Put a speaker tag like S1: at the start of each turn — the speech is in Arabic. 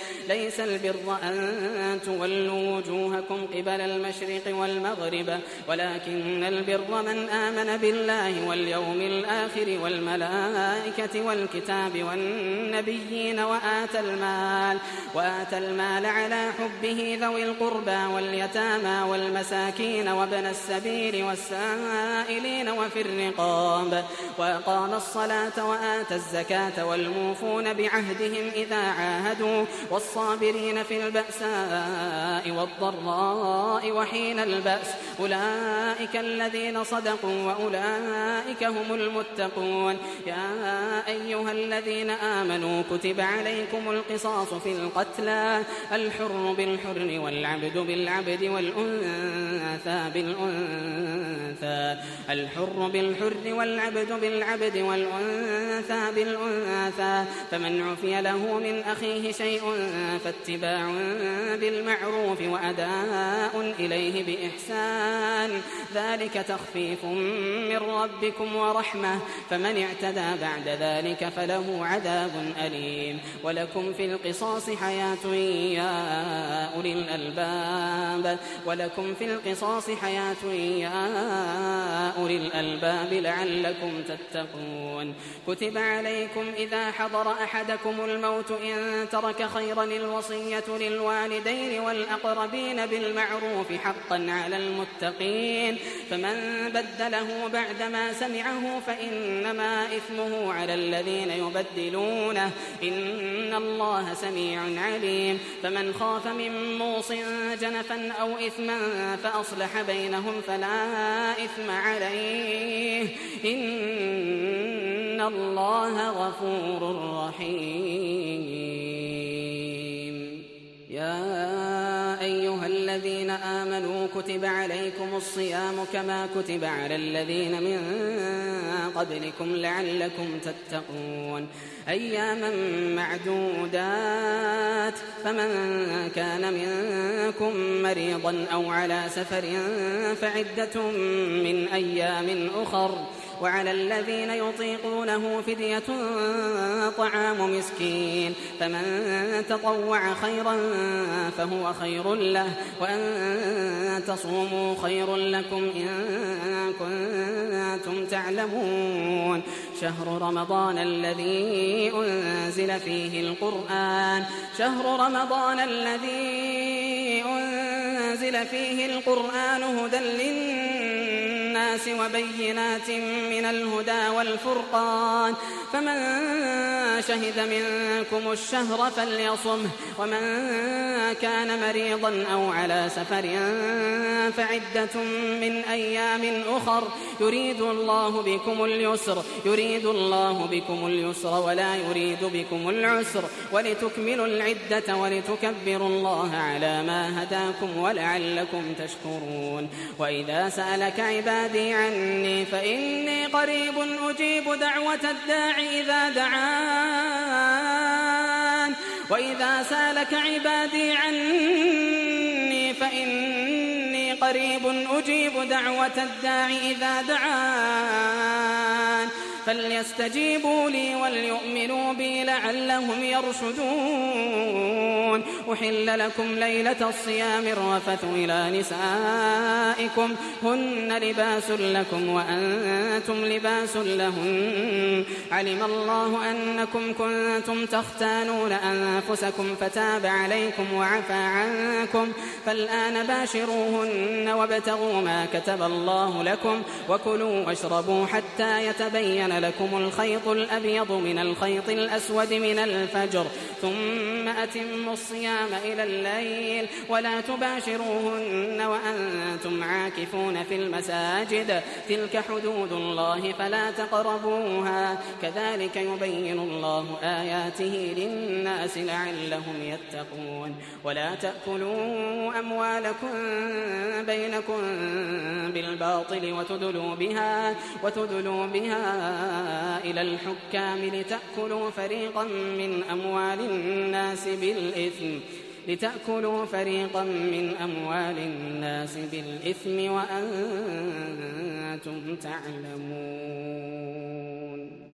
S1: ليس البر أن تولوا وجوهكم قبل المشرق والمغرب ولكن البر من آمن بالله واليوم الآخر والملائكة والكتاب والنبيين وآتى المال على حبه ذوي القربى واليتامى والمساكين وابن السبيل والسائلين وفي الرقاب وأقام الصلاة وآتى الزكاة والموفون بعهدهم إذا عاهدوا والصابرين في البأساء والضراء وحين البأس أولئك الذين صدقوا وأولئك هم المتقون. يا أيها الذين آمنوا كتب عليكم القصاص في القتلى الحر بالحر والعبد بالعبد والأنثى بالأنثى والأنثى بالأنثى فمن عفي له من أخيه شيء فاتباع بالمعروف وأداء إليه بإحسان ذلك تخفيف من ربكم ورحمة فمن اعتدى بعد ذلك فله عذاب أليم. ولكم في القصاص حياة يا أولي الألباب لعلكم تتقون. كتب عليكم إذا حضر أحدكم الموت إن ترك خيرا الوصية للوالدين والأقربين بالمعروف حقا على المتقين فمن بدله بعدما سمعه فإنما إثمه على الذين يبدلونه إن الله سميع عليم. فمن خاف من موص جنفا أو إثما فأصلح بينهم فلا إثم عليه إن الله غفور رحيم. يا أيها الذين آمنوا كتب عليكم الصيام كما كتب على الذين من قبلكم لعلكم تتقون أياما معدودات فمن كان منكم مريضا أو على سفر فعدة من أيام أخر وعلى الذين يطيقونه فدية طعام مسكين فمن تطوع خيرا فهو خير له وأن تصوموا خير لكم إن كنتم تعلمون. شهر رمضان الذي أنزل فيه القرآن هدى للناس وبينات من الهدى والفرقان فمن شهد منكم الشهر فليصمه ومن كان مريضا أو على سفر فعدة من أيام أخر يريد الله بكم اليسر ولا يريد بكم العسر ولتكملوا العدة ولتكبروا الله على ما هداكم ولعلكم تشكرون. وإذا سألك عبادي عني فإني قريب أجيب دعوة الداع إذا دعان وإذا سألك عبادي عني فإني قريب أجيب دعوة الداع إذا دعان فليستجيبوا لي وليؤمنوا بي لعلهم يرشدون. أحل لكم ليلة الصيام الرفث إلى نسائكم هن لباس لكم وأنتم لباس لهن علم الله أنكم كنتم تختانون أنفسكم فتاب عليكم وعفى عنكم فالآن باشروهن وابتغوا ما كتب الله لكم وكلوا واشربوا حتى يتبين لكم الخيط الأبيض من الخيط الأسود من الفجر ثم أتموا الصيام إلى الليل ولا تباشروهن وأنتم عاكفون في المساجد تلك حدود الله فلا تقربوها كذلك يبين الله آياته للناس لعلهم يتقون. ولا تأكلوا أموالكم بينكم بالباطل وتدلوا بها إلى الحكام لتأكلوا فريقا من أموال الناس بالإثم وأنتم تعلمون.